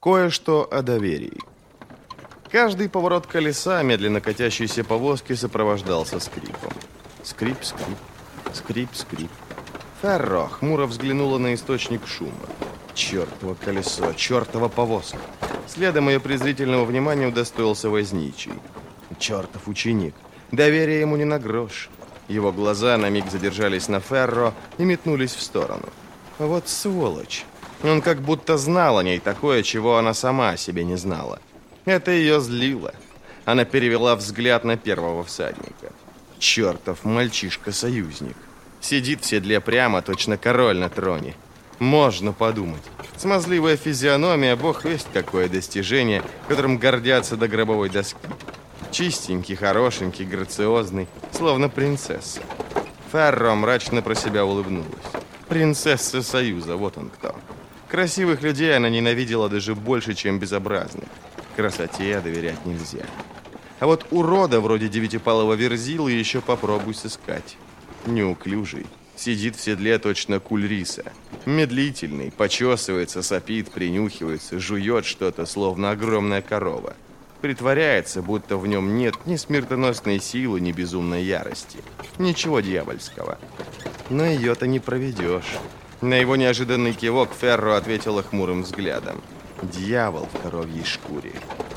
Кое-что о доверии. Каждый поворот колеса медленно катящейся повозки сопровождался скрипом. Скрип, скрип, скрип, скрип. Ферро хмуро взглянула на источник шума. Чертово колесо, чертова повозка. Следом ее презрительного внимания удостоился возничий. Чертов ученик. Доверия ему не на грош. Его глаза на миг задержались на Ферро и метнулись в сторону. Вот сволочь. Он как будто знал о ней такое, чего она сама о себе не знала. Это ее злило. Она перевела взгляд на первого всадника. Чертов мальчишка-союзник. Сидит в седле прямо, точно король на троне. Можно подумать. Смазливая физиономия, бог весть какое достижение, которым гордятся до гробовой доски. Чистенький, хорошенький, грациозный, словно принцесса. Ферро мрачно про себя улыбнулась. Принцесса Союза, вот он кто. Красивых людей она ненавидела даже больше, чем безобразных. Красоте доверять нельзя. А вот урода вроде девятипалого Верзилы еще попробуй сыскать. Неуклюжий, сидит в седле точно куль риса. Медлительный, почесывается, сопит, принюхивается, жует что-то, словно огромная корова. Притворяется, будто в нем нет ни смертоносной силы, ни безумной ярости. Ничего дьявольского. Но ее-то не проведешь. На его неожиданный кивок Ферро ответила хмурым взглядом. Дьявол в коровьей шкуре.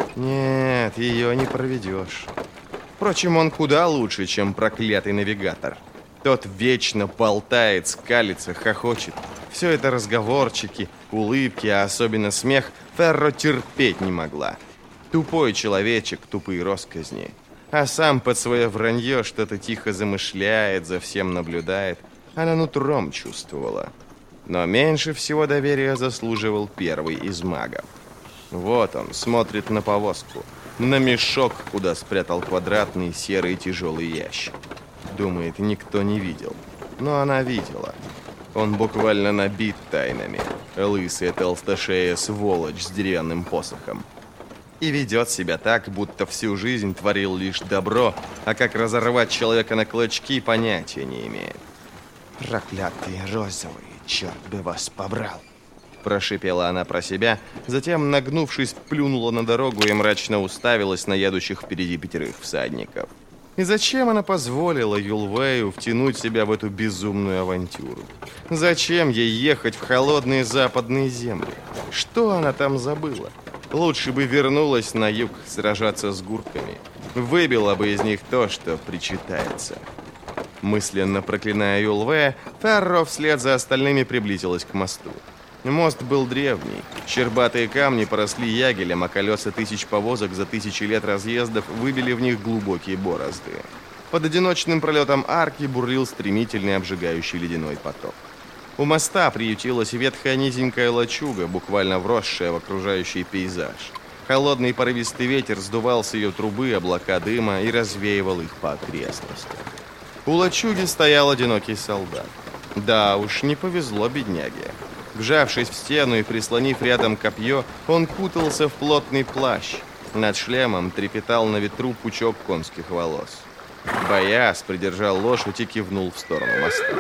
Нет, ее не проведешь. Впрочем, он куда лучше, чем проклятый навигатор. Тот вечно болтает, скалится, хохочет. Все это разговорчики, улыбки, а особенно смех Ферро терпеть не могла. Тупой человечек, тупые росказни. А сам под свое вранье что-то тихо замышляет, за всем наблюдает. Она нутром чувствовала. Но меньше всего доверия заслуживал первый из магов. Вот он, смотрит на повозку, на мешок, куда спрятал квадратный серый тяжелый ящик. Думает, никто не видел. Но она видела. Он буквально набит тайнами. Лысая толстошея сволочь с деревянным посохом. И ведет себя так, будто всю жизнь творил лишь добро, а как разорвать человека на клочки, понятия не имеет. «Проклятые розовые, черт бы вас побрал!» Прошипела она про себя, затем, нагнувшись, плюнула на дорогу и мрачно уставилась на едущих впереди 5 всадников. И зачем она позволила Юлвею втянуть себя в эту безумную авантюру? Зачем ей ехать в холодные западные земли? Что она там забыла? Лучше бы вернулась на юг сражаться с гурками. Выбила бы из них то, что причитается. Мысленно проклиная Юлвея, Ферро вслед за остальными приблизилась к мосту. Мост был древний. Щербатые камни поросли ягелем, а колеса 1000 повозок за 1000 лет разъездов выбили в них глубокие борозды. Под одиночным пролетом арки бурлил стремительный обжигающий ледяной поток. У моста приютилась ветхая низенькая лачуга, буквально вросшая в окружающий пейзаж. Холодный порывистый ветер сдувал с ее трубы облака дыма и развеивал их по окрестностям. У лачуги стоял одинокий солдат. Да уж, не повезло бедняге. Вжавшись в стену и прислонив рядом копье, он кутался в плотный плащ. Над шлемом трепетал на ветру пучок конских волос. Бояс придержал лошадь и кивнул в сторону моста.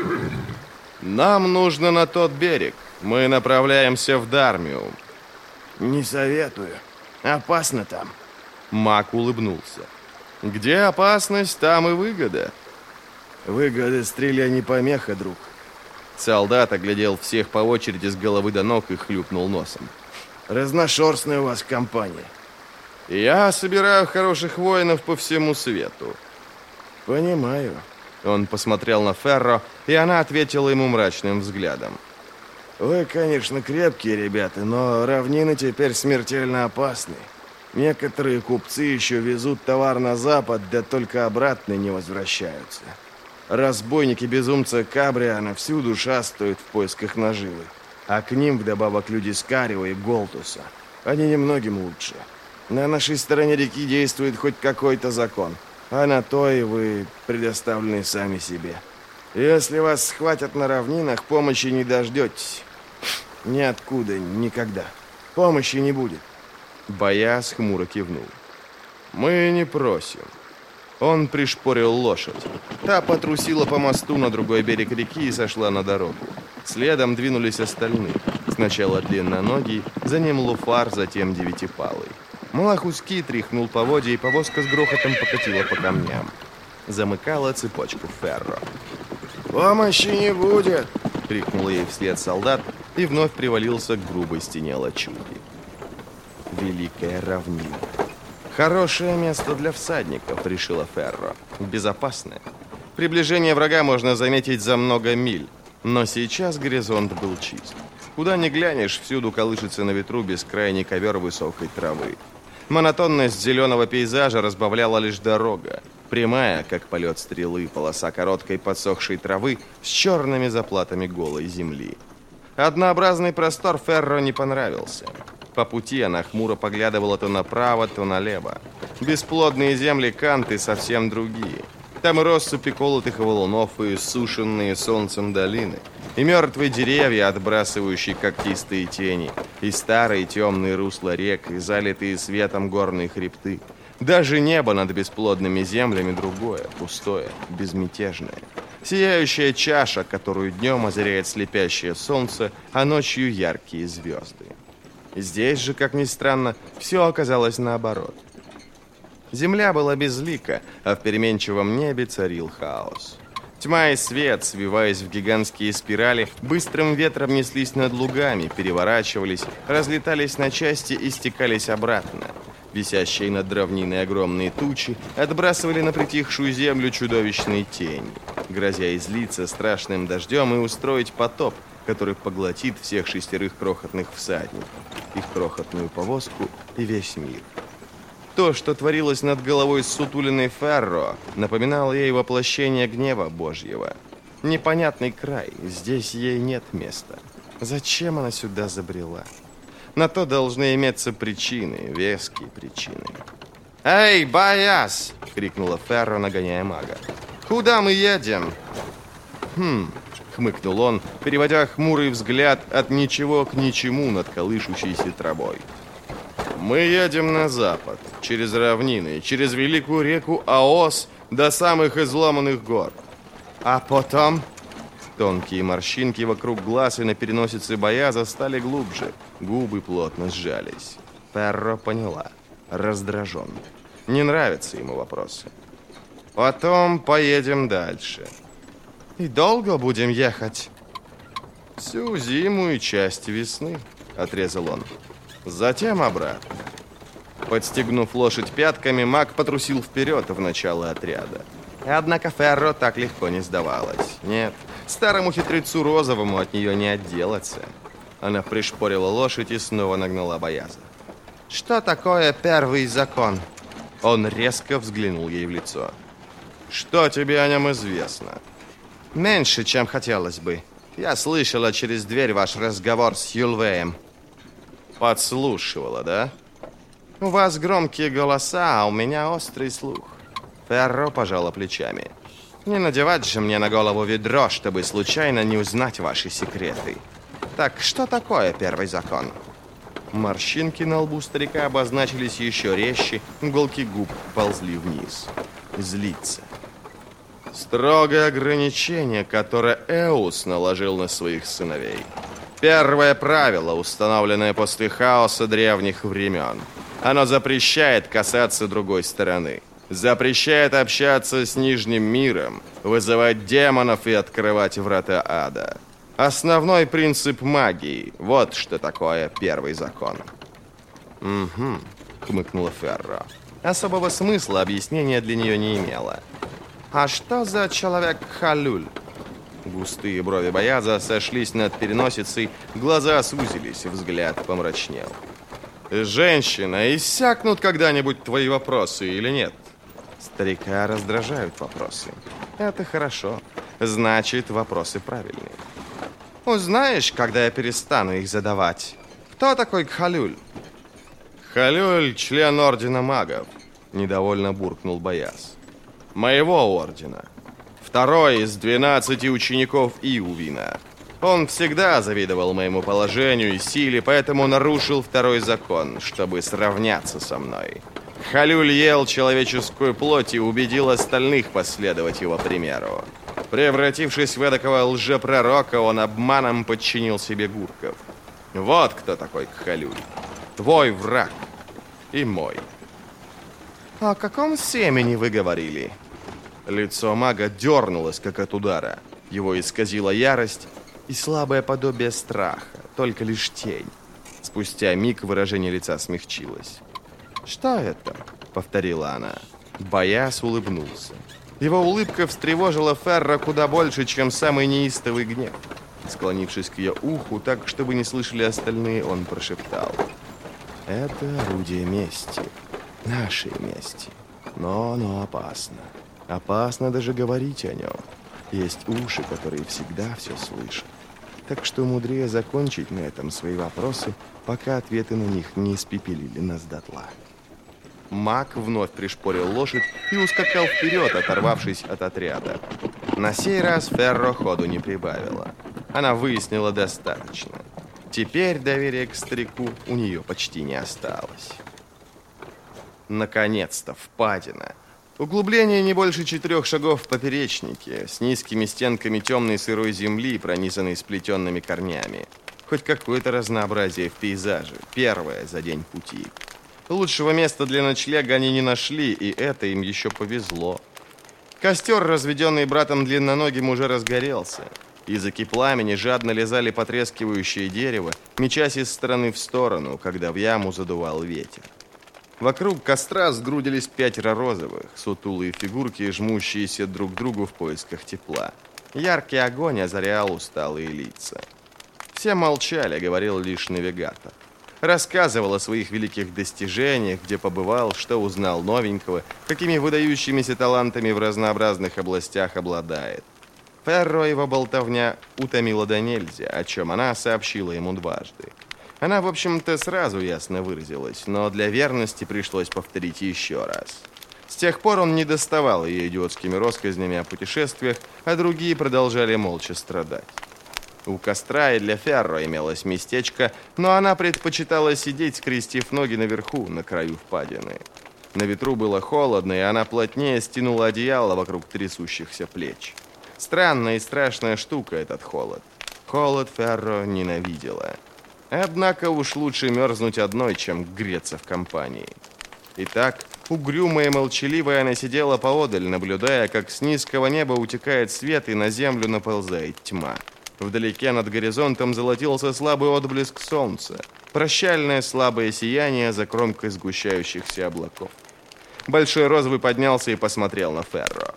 «Нам нужно на тот берег. Мы направляемся в Дармиум». «Не советую. Опасно там». Маг улыбнулся. «Где опасность, там и выгода». «Выгода стреля не помеха, друг». Солдат оглядел всех по очереди с головы до ног и хлюпнул носом. «Разношерстная у вас компания». «Я собираю хороших воинов по всему свету». «Понимаю». Он посмотрел на Ферро, и она ответила ему мрачным взглядом. «Вы, конечно, крепкие ребята, но равнины теперь смертельно опасны. Некоторые купцы еще везут товар на запад, да только обратно не возвращаются. Разбойники-безумцы Кабриана всюду шастают в поисках наживы, а к ним вдобавок люди Скарио и Голтуса. Они немногим лучше. На нашей стороне реки действует хоть какой-то закон, а на то и вы предоставлены сами себе. Если вас схватят на равнинах, помощи не дождетесь. Ниоткуда, никогда. Помощи не будет». Бояс хмуро кивнул. «Мы не просим». Он пришпорил лошадь. Та потрусила по мосту на другой берег реки и сошла на дорогу. Следом двинулись остальные. Сначала длинноногий, за ним Луфар, затем девятипалый. Малахуски тряхнул поводья, и повозка с грохотом покатила по камням. Замыкала цепочку Ферро. «Помощи не будет!» — крикнул ей вслед солдат и вновь привалился к грубой стене лачуги. Великая равнина. Хорошее место для всадников, решила Ферро. Безопасное. Приближение врага можно заметить за много миль, но сейчас горизонт был чист. Куда ни глянешь, всюду колышется на ветру бескрайний ковер высокой травы. Монотонность зеленого пейзажа разбавляла лишь дорога. Прямая, как полет стрелы, полоса короткой подсохшей травы с черными заплатами голой земли. Однообразный простор Ферро не понравился. По пути она хмуро поглядывала то направо, то налево. Бесплодные земли Канты совсем другие. Там и россыпи колотых валунов, и иссушенные солнцем долины, и мертвые деревья, отбрасывающие когтистые тени, и старые темные русла рек, и залитые светом горные хребты. Даже небо над бесплодными землями другое, пустое, безмятежное. Сияющая чаша, которую днем озаряет слепящее солнце, а ночью яркие звезды. Здесь же, как ни странно, все оказалось наоборот. Земля была безлика, а в переменчивом небе царил хаос. Тьма и свет, свиваясь в гигантские спирали, быстрым ветром неслись над лугами, переворачивались, разлетались на части и стекались обратно. Висящие над равниной огромные тучи отбрасывали на притихшую землю чудовищные тени, грозя излиться страшным дождем и устроить потоп, который поглотит всех 6 крохотных всадников, их крохотную повозку и весь мир. То, что творилось над головой сутулиной Ферро, напоминало ей воплощение гнева Божьего. Непонятный край, здесь ей нет места. Зачем она сюда забрела? На то должны иметься причины, веские причины. «Эй, Бояз!» — крикнула Ферро, нагоняя мага. «Куда мы едем?» Хмыкнул он, переводя хмурый взгляд от ничего к ничему над колышущейся травой. «Мы едем на запад, через равнины, через великую реку Аос до самых изломанных гор. А потом...» Тонкие морщинки вокруг глаз и на переносице Бояза стали глубже, губы плотно сжались. Ферро поняла. Раздражен. Не нравятся ему вопросы. «Потом поедем дальше». «И долго будем ехать?» «Всю зиму и часть весны», — отрезал он. «Затем обратно». Подстегнув лошадь пятками, маг потрусил вперед в начало отряда. Однако Ферро так легко не сдавалась. Нет, старому хитрецу Розовому от нее не отделаться. Она пришпорила лошадь и снова нагнала Бояза. «Что такое первый закон?» Он резко взглянул ей в лицо. «Что тебе о нем известно?» «Меньше, чем хотелось бы. Я слышала через дверь ваш разговор с Юлвеем». «Подслушивала, да?» «У вас громкие голоса, а у меня острый слух». Ферро пожала плечами. «Не надевать же мне на голову ведро, чтобы случайно не узнать ваши секреты. Так что такое первый закон?» Морщинки на лбу старика обозначились еще резче, уголки губ ползли вниз. Злиться. Строгое ограничение, которое Эус наложил на своих сыновей. Первое правило, установленное после хаоса древних времен. Оно запрещает касаться другой стороны. Запрещает общаться с Нижним миром, вызывать демонов и открывать врата ада. Основной принцип магии. Вот что такое первый закон. «Угу», — хмыкнула Ферро. Особого смысла объяснение для нее не имело. «А что за человек Халюль?» Густые брови Бояза сошлись над переносицей, глаза сузились, взгляд помрачнел. «Женщина, иссякнут когда-нибудь твои вопросы или нет?» Старика раздражают вопросы. Это хорошо. Значит, вопросы правильные. «Узнаешь, когда я перестану их задавать? Кто такой Кхалюль?» «Кхалюль — член Ордена Магов», — недовольно буркнул Бояз. «Моего ордена. Второй из 12 учеников Иувина. Он всегда завидовал моему положению и силе, поэтому нарушил второй закон, чтобы сравняться со мной. Кхалюль ел человеческую плоть и убедил остальных последовать его примеру. Превратившись в эдакого лжепророка, он обманом подчинил себе гурков. Вот кто такой Кхалюль. Твой враг и мой. О каком семени вы говорили? Лицо мага дернулось, как от удара. Его исказила ярость и слабое подобие страха, только лишь тень. Спустя миг выражение лица смягчилось. «Что это?» — повторила она. Бояс улыбнулся. Его улыбка встревожила Ферро куда больше, чем самый неистовый гнев. Склонившись к ее уху, так, чтобы не слышали остальные, он прошептал. «Это орудие мести. Нашей мести. Но опасно. Опасно даже говорить о нем. Есть уши, которые всегда все слышат. Так что мудрее закончить на этом свои вопросы, пока ответы на них не испепелили нас дотла». Маг вновь пришпорил лошадь и ускакал вперед, оторвавшись от отряда. На сей раз Ферро ходу не прибавила. Она выяснила достаточно. Теперь доверия к старику у нее почти не осталось. Наконец-то впадина. Углубление не больше 4 шагов в поперечнике, с низкими стенками темной сырой земли, пронизанной сплетенными корнями. Хоть какое-то разнообразие в пейзаже. Первое за день пути. Лучшего места для ночлега они не нашли, и это им еще повезло. Костер, разведенный братом Длинноногим, уже разгорелся. Языки пламени жадно лизали потрескивающее дерево, мечась из стороны в сторону, когда в яму задувал ветер. Вокруг костра сгрудились 5 розовых, сутулые фигурки, жмущиеся друг к другу в поисках тепла. Яркий огонь озарял усталые лица. Все молчали, говорил лишь навигатор. Рассказывал о своих великих достижениях, где побывал, что узнал новенького, какими выдающимися талантами в разнообразных областях обладает. Ферро его болтовня утомила до нельзя, о чем она сообщила ему дважды. Она, в общем-то, сразу ясно выразилась, но для верности пришлось повторить еще раз. С тех пор он не доставал ее идиотскими россказнями о путешествиях, а другие продолжали молча страдать. У костра и для Ферро имелось местечко, но она предпочитала сидеть, скрестив ноги наверху, на краю впадины. На ветру было холодно, и она плотнее стянула одеяло вокруг трясущихся плеч. Странная и страшная штука этот холод. Холод Ферро ненавидела. Однако уж лучше мерзнуть одной, чем греться в компании. Итак, угрюмая и молчаливая она сидела поодаль, наблюдая, как с низкого неба утекает свет и на землю наползает тьма. Вдалеке над горизонтом золотился слабый отблеск солнца, прощальное слабое сияние за кромкой сгущающихся облаков. Большой розовый поднялся и посмотрел на Ферро.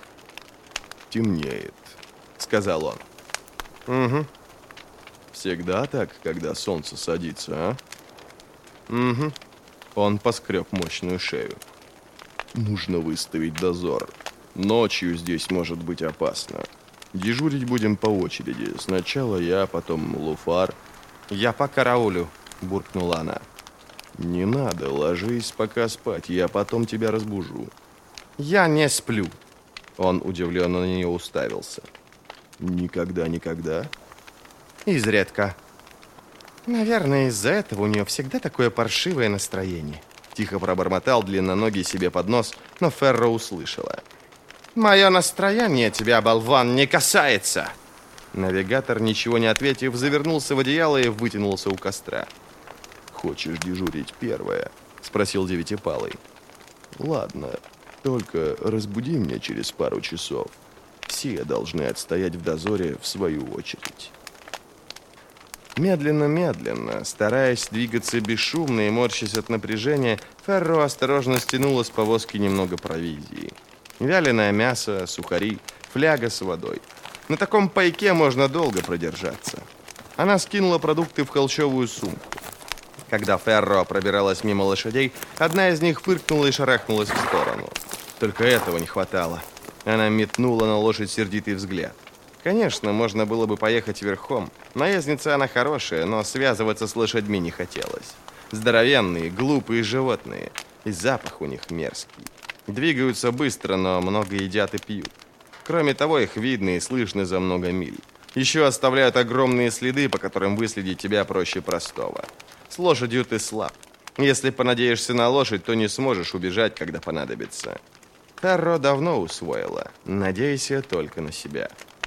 «Темнеет», — сказал он. «Угу. Всегда так, когда солнце садится, а?» «Угу». Он поскреб мощную шею. «Нужно выставить дозор. Ночью здесь может быть опасно. Дежурить будем по очереди. Сначала я, потом Луфар». «Я по караулю», — буркнула она. «Не надо, ложись пока спать, я потом тебя разбужу». «Я не сплю». Он удивленно на нее уставился. «Никогда?» «Изредка». «Наверное, из-за этого у нее всегда такое паршивое настроение». Тихо пробормотал длинноногий себе под нос, но Ферро услышала. «Мое настроение тебя, болван, не касается!» Навигатор, ничего не ответив, завернулся в одеяло и вытянулся у костра. «Хочешь дежурить первая?» — спросил Девятипалый. «Ладно, только разбуди меня через пару часов. Все должны отстоять в дозоре в свою очередь». Медленно, стараясь двигаться бесшумно и морщась от напряжения, Ферро осторожно стянула с повозки немного провизии. Вяленое мясо, сухари, фляга с водой. На таком пайке можно долго продержаться. Она скинула продукты в холщовую сумку. Когда Ферро пробиралась мимо лошадей, одна из них фыркнула и шарахнулась в сторону. Только этого не хватало. Она метнула на лошадь сердитый взгляд. Конечно, можно было бы поехать верхом. Наездница она хорошая, но связываться с лошадьми не хотелось. Здоровенные, глупые животные. И запах у них мерзкий. Двигаются быстро, но много едят и пьют. Кроме того, их видно и слышно за много миль. Еще оставляют огромные следы, по которым выследить тебя проще простого. С лошадью ты слаб. Если понадеешься на лошадь, то не сможешь убежать, когда понадобится. Ферро давно усвоила. Надейся только на себя.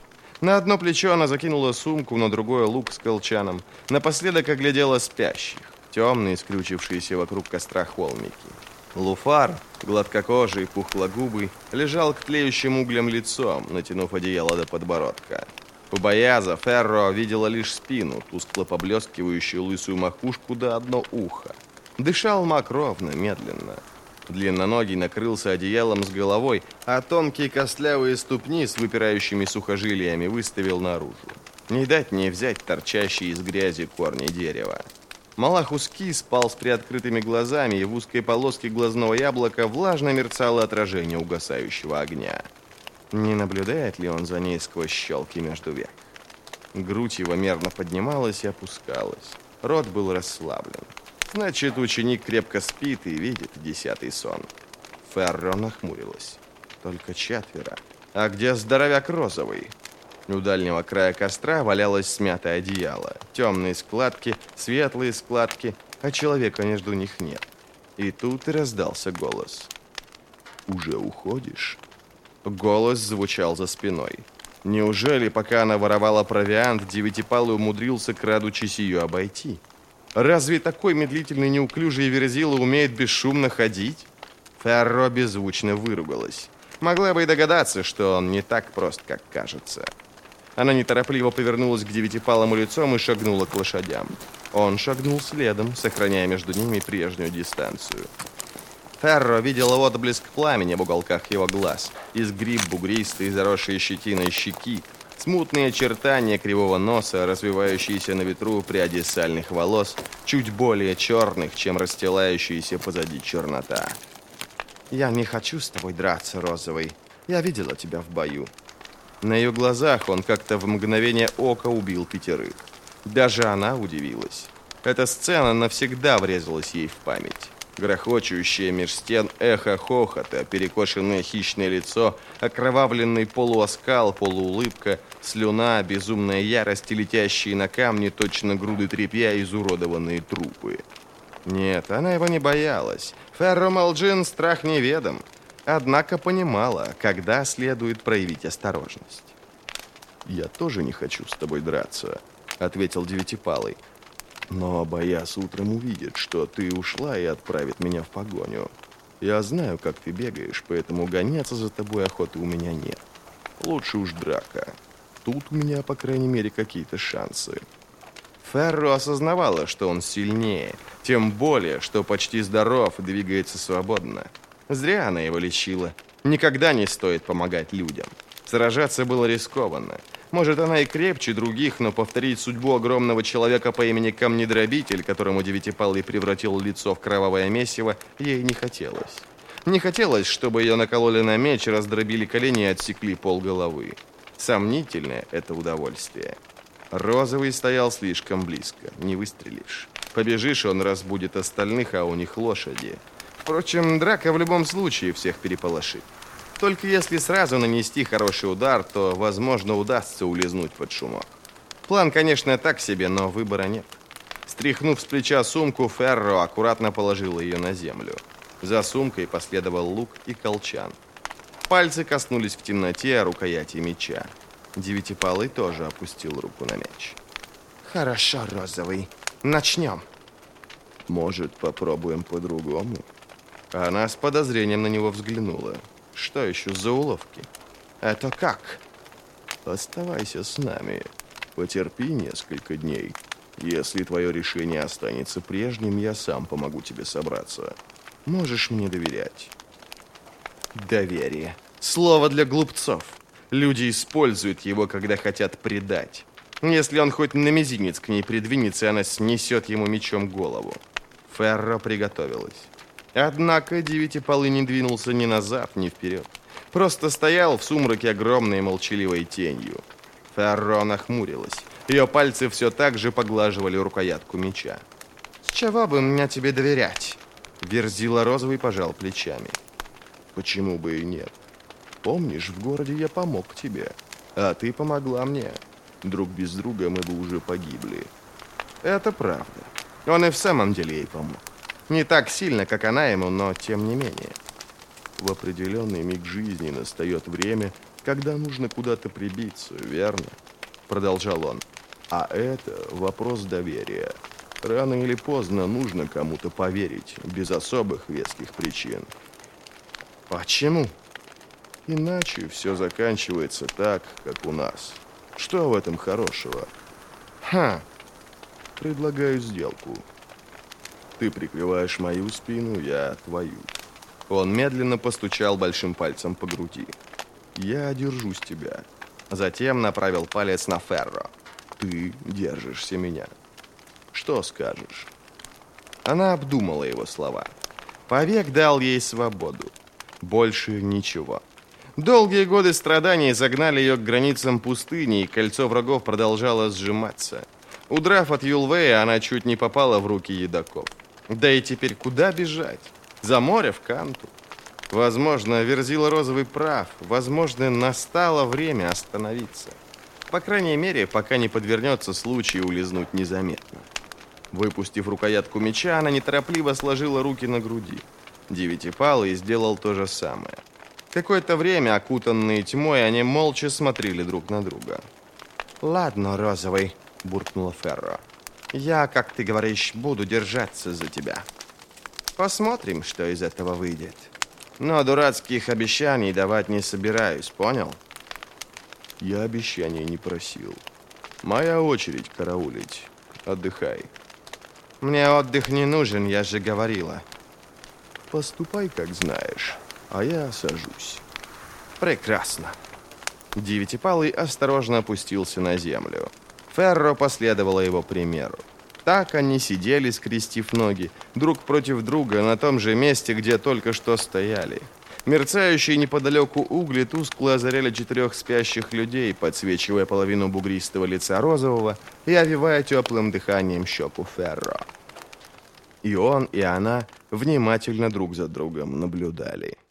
На одно плечо она закинула сумку, на другое лук с колчаном. Напоследок оглядела спящих, темные, скрючившиеся вокруг костра холмики. Луфар, гладкокожий, пухлогубый, лежал к тлеющим углям лицом, натянув одеяло до подбородка. У Бояза Ферро видела лишь спину, тускло поблескивающую лысую макушку да одно ухо. Дышал маг ровно, медленно. Длинноногий накрылся одеялом с головой, а тонкие костлявые ступни с выпирающими сухожилиями выставил наружу. Не дать не взять торчащие из грязи корни дерева. Малахуски спал с приоткрытыми глазами, и в узкой полоске глазного яблока влажно мерцало отражение угасающего огня. Не наблюдает ли он за ней сквозь щелки между век? Грудь его мерно поднималась и опускалась. Рот был расслаблен. Значит, ученик крепко спит и видит 10-й сон. Ферро нахмурилась. Только 4. А где здоровяк розовый? У дальнего края костра валялось смятое одеяло. Темные складки, светлые складки, а человека между них нет. И тут и раздался голос. «Уже уходишь?» Голос звучал за спиной. Неужели, пока она воровала провиант, Девятипалый умудрился, крадучись, ее обойти? Разве такой медлительный неуклюжий верзила умеет бесшумно ходить? Ферро беззвучно выругалась. Могла бы и догадаться, что он не так прост, как кажется. Она неторопливо повернулась к Девятипалому лицом и шагнула к лошадям. Он шагнул следом, сохраняя между ними прежнюю дистанцию. Ферро видела отблеск пламени в уголках его глаз, изгиб бугристой, заросшей щетиной щеки, смутные очертания кривого носа, развивающиеся на ветру пряди сальных волос, чуть более черных, чем расстилающаяся позади чернота. «Я не хочу с тобой драться, Розовый. Я видела тебя в бою». На ее глазах он как-то в мгновение ока убил 5. Даже она удивилась. Эта сцена навсегда врезалась ей в память. Грохочущее меж стен эхо хохота, перекошенное хищное лицо, окровавленный полуоскал, полуулыбка, слюна, безумная ярость и летящие на камни точно груды тряпья изуродованные трупы. Нет, она его не боялась. Ферро Малджин страх неведом. Однако понимала, когда следует проявить осторожность. «Я тоже не хочу с тобой драться», — ответил Девятипалый. «Но Бояз утром увидит, что ты ушла и отправит меня в погоню. Я знаю, как ты бегаешь, поэтому гоняться за тобой охоты у меня нет. Лучше уж драка. Тут у меня, по крайней мере, какие-то шансы». Ферро осознавала, что он сильнее, тем более, что почти здоров и двигается свободно. Зря она его лечила. Никогда не стоит помогать людям. Сражаться было рискованно. Может, она и крепче других, но повторить судьбу огромного человека по имени Камнедробитель, которому Девятипалый превратил лицо в кровавое месиво, ей не хотелось. Не хотелось, чтобы ее накололи на меч, раздробили колени и отсекли полголовы. Сомнительное это удовольствие. Розовый стоял слишком близко, не выстрелишь. Побежишь, он разбудит остальных, а у них лошади. Впрочем, драка в любом случае всех переполошит. Только если сразу нанести хороший удар, то, возможно, удастся улизнуть под шумок. План, конечно, так себе, но выбора нет. Стряхнув с плеча сумку, Ферро аккуратно положила ее на землю. За сумкой последовал лук и колчан. Пальцы коснулись в темноте рукояти меча. Девятипалый тоже опустил руку на меч. «Хорошо, Розовый. Начнем». «Может, попробуем по-другому?» Она с подозрением на него взглянула. Что еще за уловки? Это как? Оставайся с нами. Потерпи несколько дней. Если твое решение останется прежним, я сам помогу тебе собраться. Можешь мне доверять. Доверие. Слово для глупцов. Люди используют его, когда хотят предать. Если он хоть на мизинец к ней придвинется, она снесет ему мечом голову. Ферро приготовилась. Однако Девятипалый не двинулся ни назад, ни вперед. Просто стоял в сумраке огромной молчаливой тенью. Ферро нахмурилась. Ее пальцы все так же поглаживали рукоятку меча. «С чего бы мне тебе доверять?» Верзила Розовый пожал плечами. «Почему бы и нет? Помнишь, в городе я помог тебе, а ты помогла мне. Друг без друга мы бы уже погибли». Это правда. Он и в самом деле ей помог. Не так сильно, как она ему, но тем не менее. В определенный миг жизни настает время, когда нужно куда-то прибиться, верно? Продолжал он. А это вопрос доверия. Рано или поздно нужно кому-то поверить, без особых веских причин. Почему? Иначе все заканчивается так, как у нас. Что в этом хорошего? Предлагаю сделку. Ты прикрываешь мою спину, я твою. Он медленно постучал большим пальцем по груди. Я держусь тебя. Затем направил палец на Ферро. Ты держишься меня. Что скажешь? Она обдумала его слова. Повек дал ей свободу. Больше ничего. Долгие годы страданий загнали ее к границам пустыни, и кольцо врагов продолжало сжиматься. Удрав от Юлвея, она чуть не попала в руки едоков. Да и теперь куда бежать? За море в Канту? Возможно, Верзила Розовый прав. Возможно, настало время остановиться. По крайней мере, пока не подвернется случай улизнуть незаметно. Выпустив рукоятку меча, она неторопливо сложила руки на груди. Девятипалый сделал то же самое. Какое-то время, окутанные тьмой, они молча смотрели друг на друга. «Ладно, Розовый», — буркнула Ферро. «Я, как ты говоришь, буду держаться за тебя. Посмотрим, что из этого выйдет. Но дурацких обещаний давать не собираюсь, понял?» «Я обещаний не просил. Моя очередь караулить. Отдыхай». «Мне отдых не нужен, я же говорила». «Поступай, как знаешь, а я сажусь». «Прекрасно». Девятипалый осторожно опустился на землю. Ферро последовала его примеру. Так они сидели, скрестив ноги, друг против друга на том же месте, где только что стояли. Мерцающие неподалеку угли тускло озаряли 4 спящих людей, подсвечивая половину бугристого лица Розового и овивая теплым дыханием щеку Ферро. И он, и она внимательно друг за другом наблюдали.